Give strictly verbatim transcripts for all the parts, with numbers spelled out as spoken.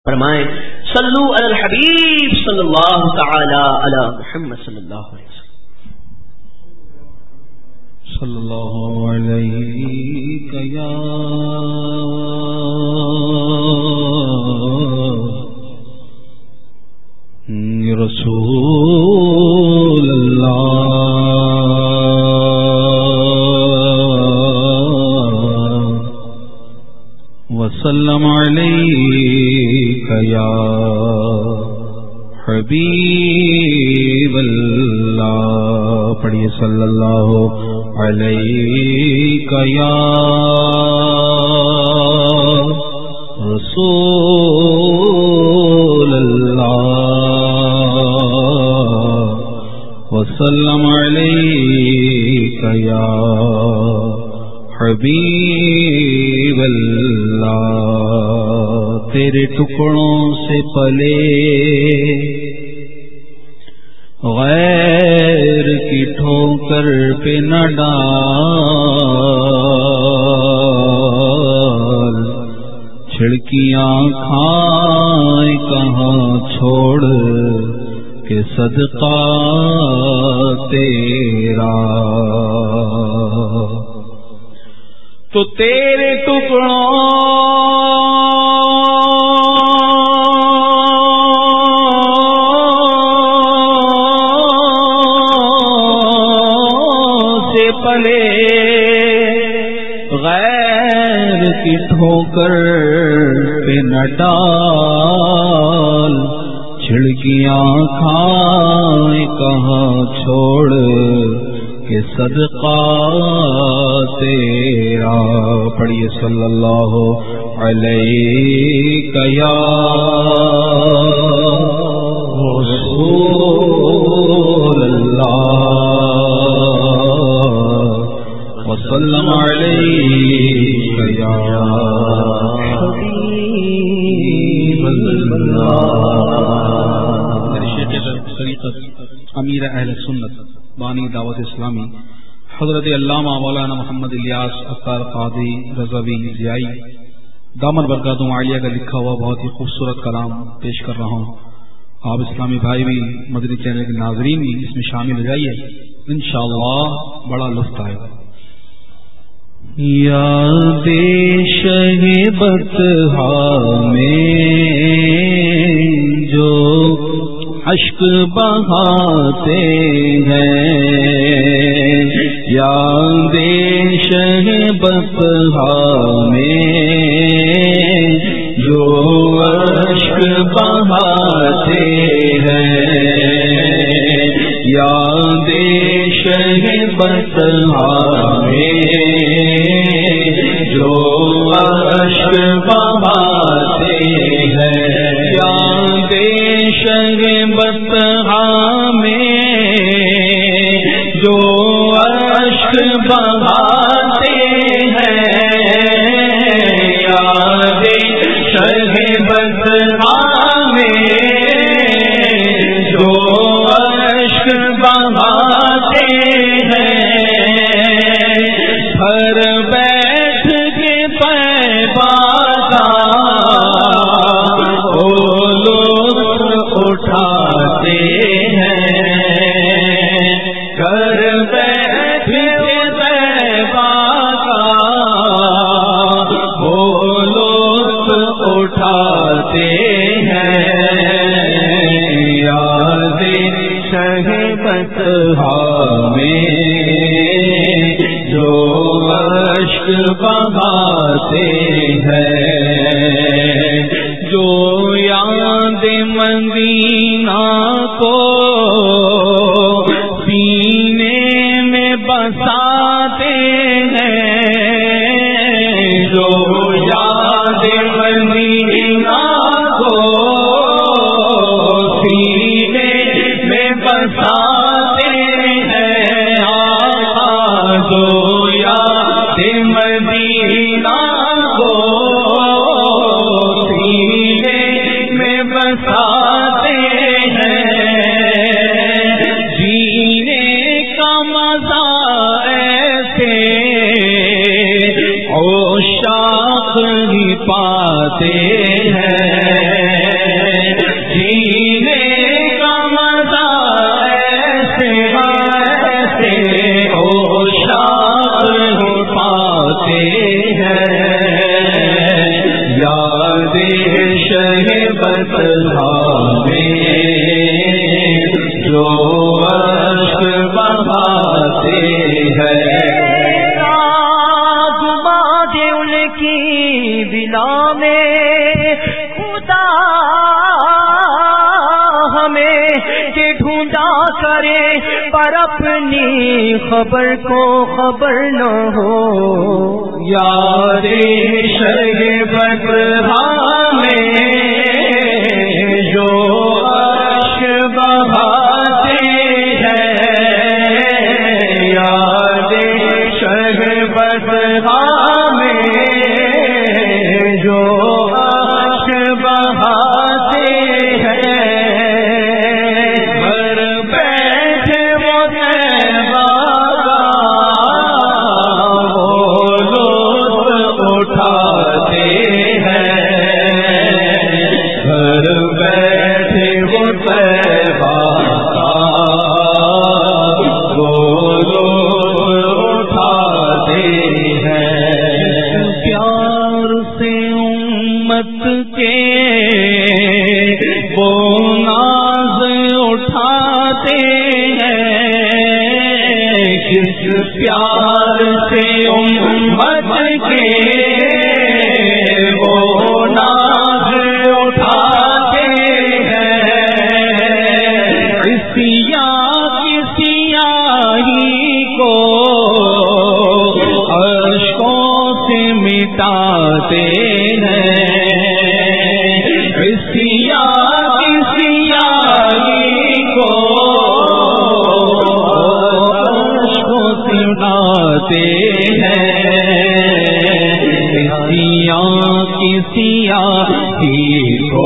فرمائیں صلو علی الحبیب صلی اللہ تعالی علی محمد صلی اللہ علیہ وسلم. صلی اللہ علیہ یا رسول اللہ وسلم علیک یا حبیب اللہ. پڑھیے صلی اللہ علیک یا رسول اللہ وسلم علیک یا حبیب اللہ. تیرے ٹکڑوں سے پلے غیر کی ٹھوکر پہ نہ ڈال، چھڑکیاں کھائیں کہاں چھوڑ کے صدقہ تیرا. تو تیرے ٹکڑوں سے پلے غیر کی ٹھوکر پہ نہ ڈال، چھڑکیاں کھائیں کہاں چھوڑ کہ صدقہ تیرا. پڑھیے صلی اللہ علیہ یا رسول اللہ وسلم علیہ یا حبیب اللہ. امیر اہل سنت بانی دعوت اسلامی حضرت علامہ مولانا محمد الیاس اختر قادری رضوی ضیائی دامن برکاتہم عالیہ کا لکھا ہوا بہت ہی خوبصورت کلام پیش کر رہا ہوں. آپ اسلامی بھائی بھی مدنی چینل کے ناظرین بھی اس میں شامل ہو جائیے، انشاءاللہ بڑا لطف آئے گا. یاد شہبت میں جو اشک بہاتے ہیں، یاد شہبت میں جو اشک بہاتے ہیں، یاد شہبت میں جو اشک بہاتے ہیں، یاد شہبت میں جو اشک بہاتے ہیں، یاد شہبت میں جو اشک بہاتے ہیں، ہر بیٹھ کے پیباتا وہ لطف اٹھاتے ہیں، گھر بیٹھ کے پیباتا وہ لطف اٹھاتے ہیں، یاد شہبت میں جو اشک بہاتے ہیں، جو یاد مدینہ کو سینے میں بساتے ہیں، جو یاد مدینہ کو سینے میں بساتے ہیں، آقا جو یاد مدینہ کو سینے میں بساتے ہیں، جینے کا مزہ ایسے عشاق ہی پاتے ہیں، شہبت میں جو عشق بہاتے ہیں، آزماد ان کی بنا میں خدا ہمیں کہ ڈھونڈا کرے پر اپنی خبر کو خبر نہ ہو، یار شہبت میں جو عشق بہاتے ہیں، یار شہبت میں جو عشق بہاتے ہیں، گھر بیٹھے وہ تیبہ وہ لطف اٹھاتے ہیں، گھر بیٹھے وہ تیبہ وہ لطف اٹھاتے ہیں، پیار سے امت کے وہ ناز اٹھاتے ہیں، جس پیار سے امت کے وہ ناز اٹھاتے ہیں، سیاہ کی سیاہی کو اشکوں سے مٹاتے ہیں، سیاہ کی سیاہی کو اشکوں سے مٹاتے ہیں، سیاہ کی سیاہی کو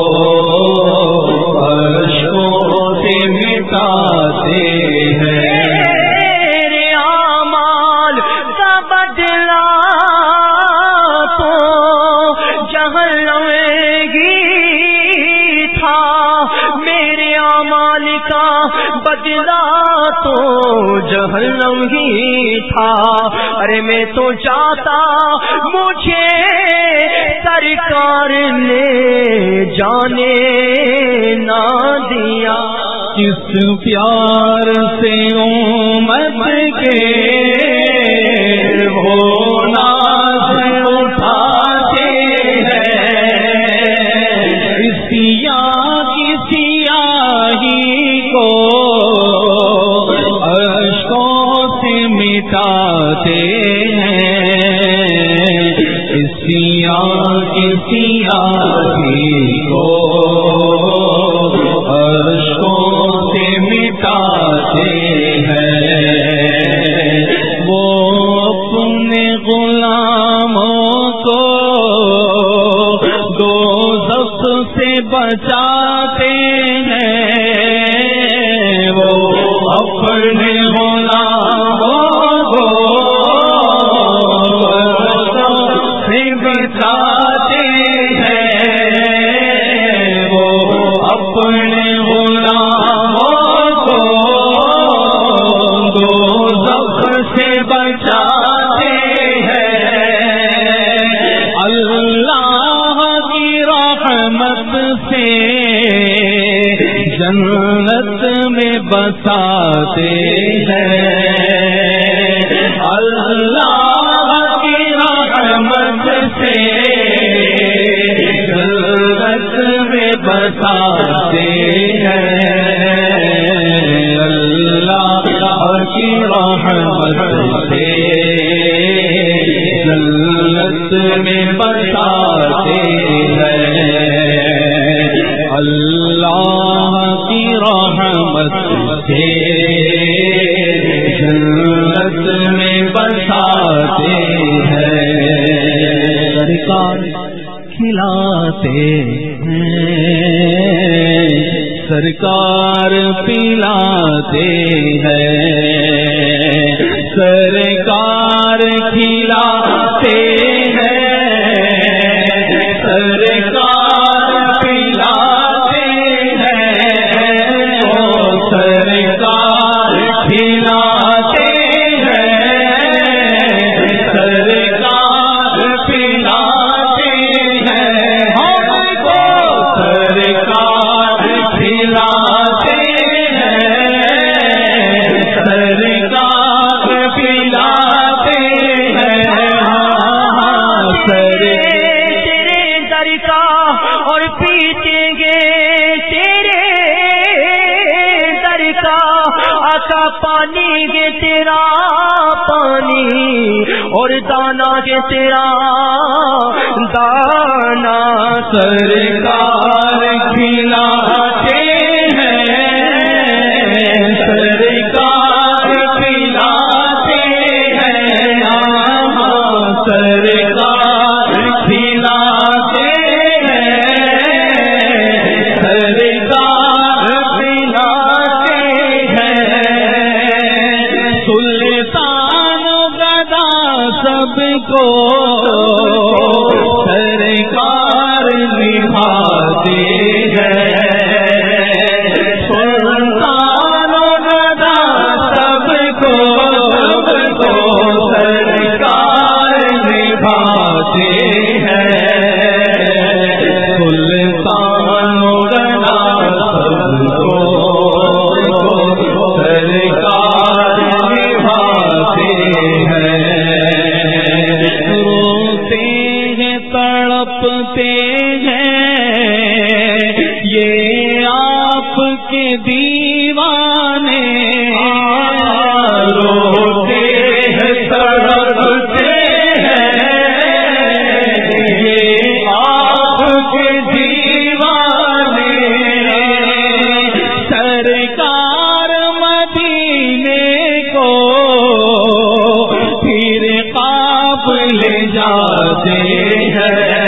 اشکوں سے مٹاتے ہیں، میرے اعمال کا بدلہ تو جہنم ہی تھا، میرے اعمال کا بدلہ تو جہنم ہی تھا، ارے میں تو چاہتا مجھے سرکار نے جانے نہ دیا، جس پیار سے امت کے وہ ناز اٹھاتے ہیں، سیاہ کی سیاہی کو اشکوں سے مٹاتے ہیں، سیاہ کی سیاہی کو اشکوں سے مٹاتے ہیں، وہ اپنے غلاموں کو دوزخ سے بچاتے ہیں، وہ اپنے غلاموں کو دوزخ سے بچاتے ہیں، وہ اپنے غلاموں کو دوزخ سے بچاتے ہیں، اللہ کی رحمت سے جنت میں بساتے ہیں، اللہ کی رحمت سے جنت میں بساتے ہیں، اللہ کی رحمت سے جنت میں بساتے ہیں، اللہ کی رحمت سے جنت میں بساتے ہیں، سرکار کھلاتے ہیں، سرکار پلاتے ہیں، سرکار کھلاتے ہیں، سرکار پلاتے ہیں، سرکار کھلاتے ہیں، سرکار پلاتے ہیں، ہم کو تیرا پانی اور دانا کے تیرا دانا سرکار کھلاتے ہیں سرکار کھلاتے ہیں سرکار کھلاتے ہیں سرکار کھلاتے ہیں سلطان گدا سب کو سرکار نبھاتے ہیں سلطان گدا سب کو سب کو سرکار نبھاتے ہیں سلطان گدا سب کو سرکار نبھاتے ہیں روتے ہیں تڑپتے ہیں یہ آپ کے دیوانے روتے ہیں تڑپتے ہیں یہ آپ کے دیوانے سرکار مدینے کو پھر خواب لے جاتے ہیں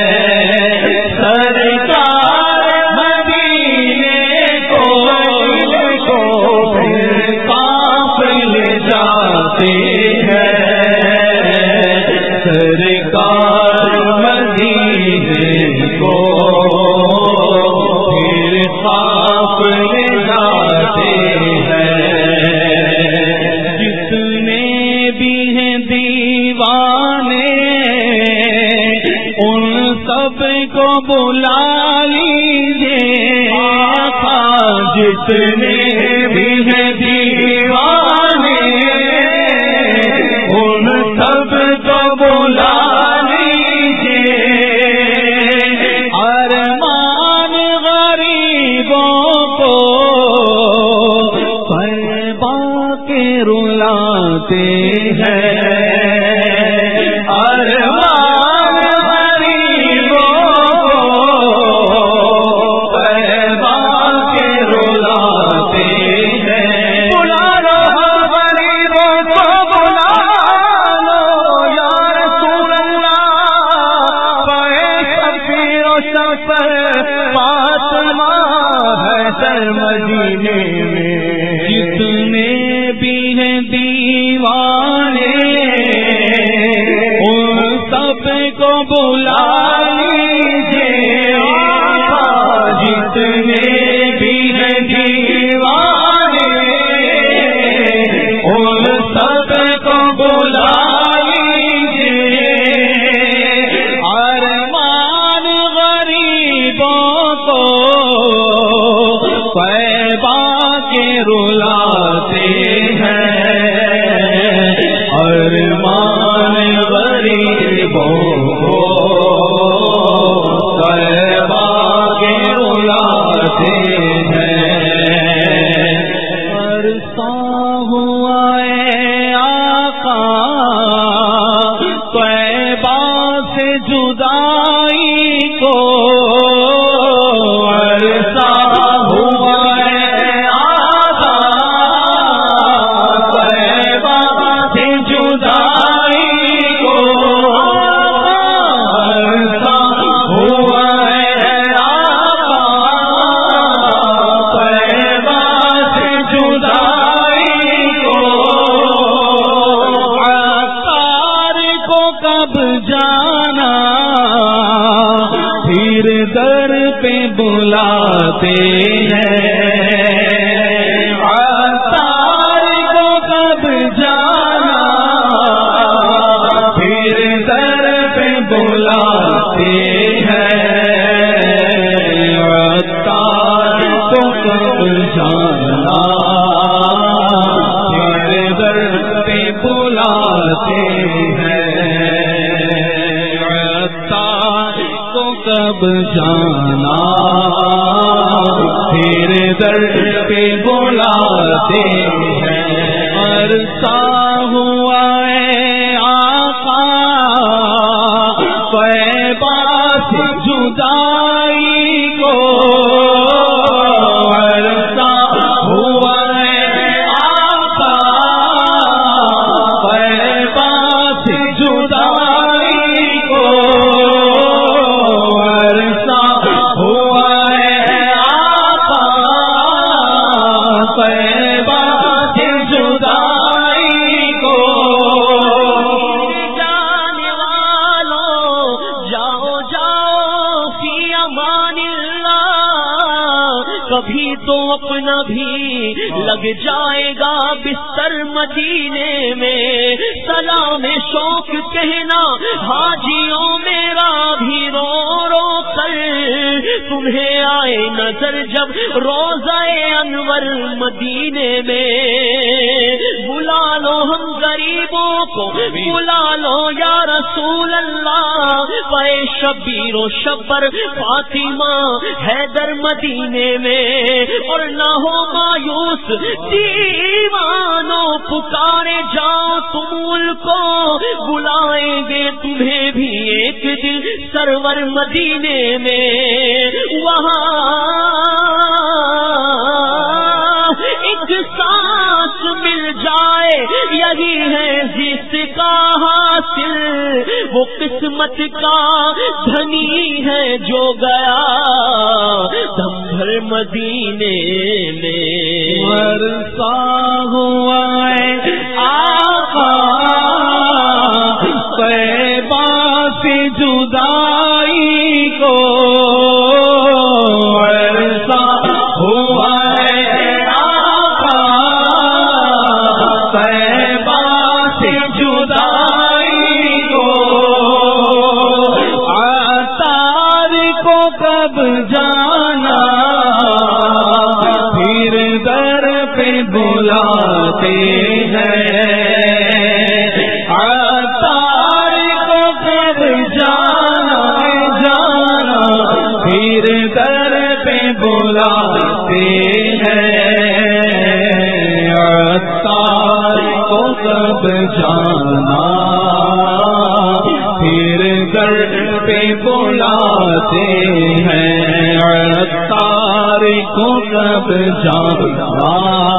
سرکار مدینے کو پھر خواب لے جاتے ہیں سرکار مدینے کو پھر خواب لے جاتے ہیں جتنے بھی ہیں دیوانے ان سب کو بلا لیجیے جتنے بھی ہیں دیوانے ان سب کو بلا لیجیے ارمان غریبوں کو طیبہ کے رلاتے ہیں ارمان غریبوں کو طیبہ کے رلاتے ہیں بلا لو غریبوں کو بلا لو یا رسول اللہ پائے شفیع و شفیع فاطمہ ہے در مدینے میں جتنے بھی ہیں دیوانے ان سب کو بلا لیجیے جتنے بھی ہیں دیوانے ان سب کو بلا لیجیے ارمان غریبوں کو طیبہ کے رلاتے ہیں ارمان غریبوں کو طیبہ کے رلاتے ہیں عرصہ ہوا اے آقا طیبہ سے جدائی کو عرصہ ہوا اے آقا طیبہ سے جدائی کو عرصہ ہوا اے آقا طیبہ سے جدائی کو عطار کو کب جانا پھر در پہ بلاتے ہیں عطار کو کب جانا پھر در پہ بلاتے ہیں عطار کو کب جانا پھر در پہ بلاتے ہیں عطار کو کب جانا پھر در پہ بلاتے ہیں عرصہ ہوا ہے آقا طیبہ سے جدائی کو، عرصہ ہوا ہے آقا طیبہ سے جدائی کو، عرصہ ہوا ہے آقا طیبہ سے جدائی کو، جانے والوں جاؤ جاؤ فی امان اللہ، کبھی تو اپنا بھی لگ جائے گا بستر مدینے میں، سلام شوق کہنا حاجیوں میرا بھی رو رو کر، تمہیں آئے نظر جب روزہ انور مدینے میں، بلا لو ہم غریبوں کو بلا لو یا رسول اللہ، پے شبیر و شبر فاطمہ حیدر مدینے میں، اور نہ ہو مایوس دیوانوں پکارے جاؤ تم ان کو، بلائیں گے تمہیں بھی ایک دن سرور مدینے میں، وہاں ایک سانس مل جائے یہی ہے جس کا حاصل، وہ قسمت کا دھنی ہے جو گیا دم بھر مدینے میں، عرصہ ہوا ہے آقا طیبہ سے جدائی کو، عرصہ ہوا ہے آقا طیبہ سے جدائی کو، عطار کو کب جانا پھر در پہ بلاتے ہیں، عطار کو کب جانا جانا پھر در پہ بلاتے ہیں، عطار کو کب جانا پھر در پہ بلاتے ہیں، عطار کو کب جانا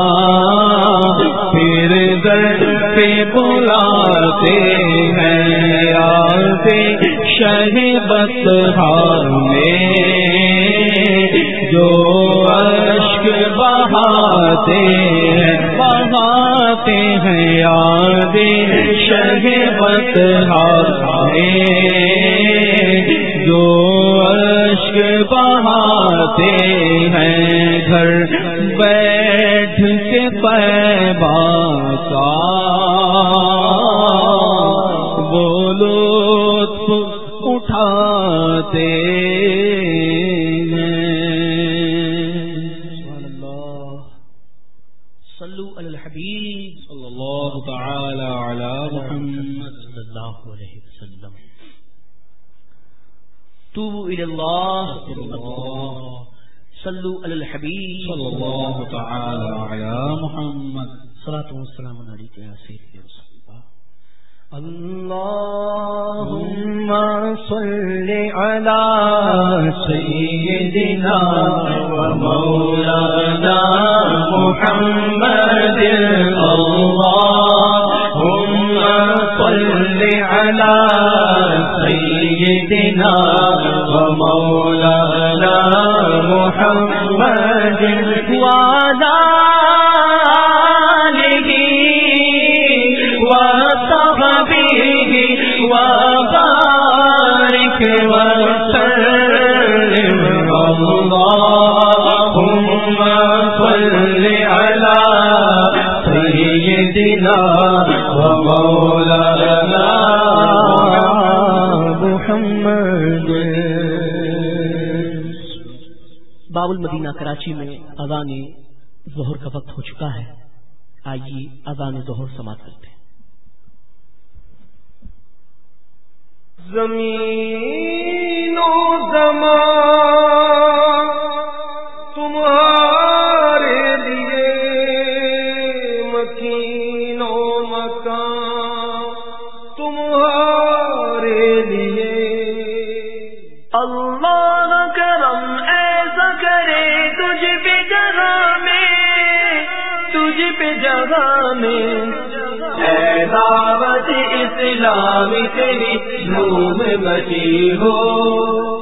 پھر در پہ بلاتے ہیں، یاد شہ بطحا میں جو اشک بہاتے ہیں بہاتے ہیں، یاد شہ بطحا میں جو اشک بہاتے ہیں، گھر بیٹھ کے طیبہ کا وہ لطف اٹھاتے ہیں۔ صلو علی الحبیب صلی اللہ تعالی علی محمد صلی اللہ علیہ وسلم۔ توبوا الی اللہ صلو علی الحبیب صلی اللہ تعالی علی محمد صلاۃ والسلام علیک یا سیدی رسول اللہ۔ اللہم صل علی سیدنا و مولانا محمد، اللہم صل علی سیدنا و مولانا محمد وعلی وبارك وسلم، اللهم صل على سيدنا ومولانا محمد۔ باب المدینہ کراچی میں اذان ظہر کا وقت ہو چکا ہے، آئیے اذان ظہر سماعت کرتے ہیں۔ زمین و زمان تمہارے لیے مکین جگہ میں اے دعوت اسلامی تیری دھوم مچی ہو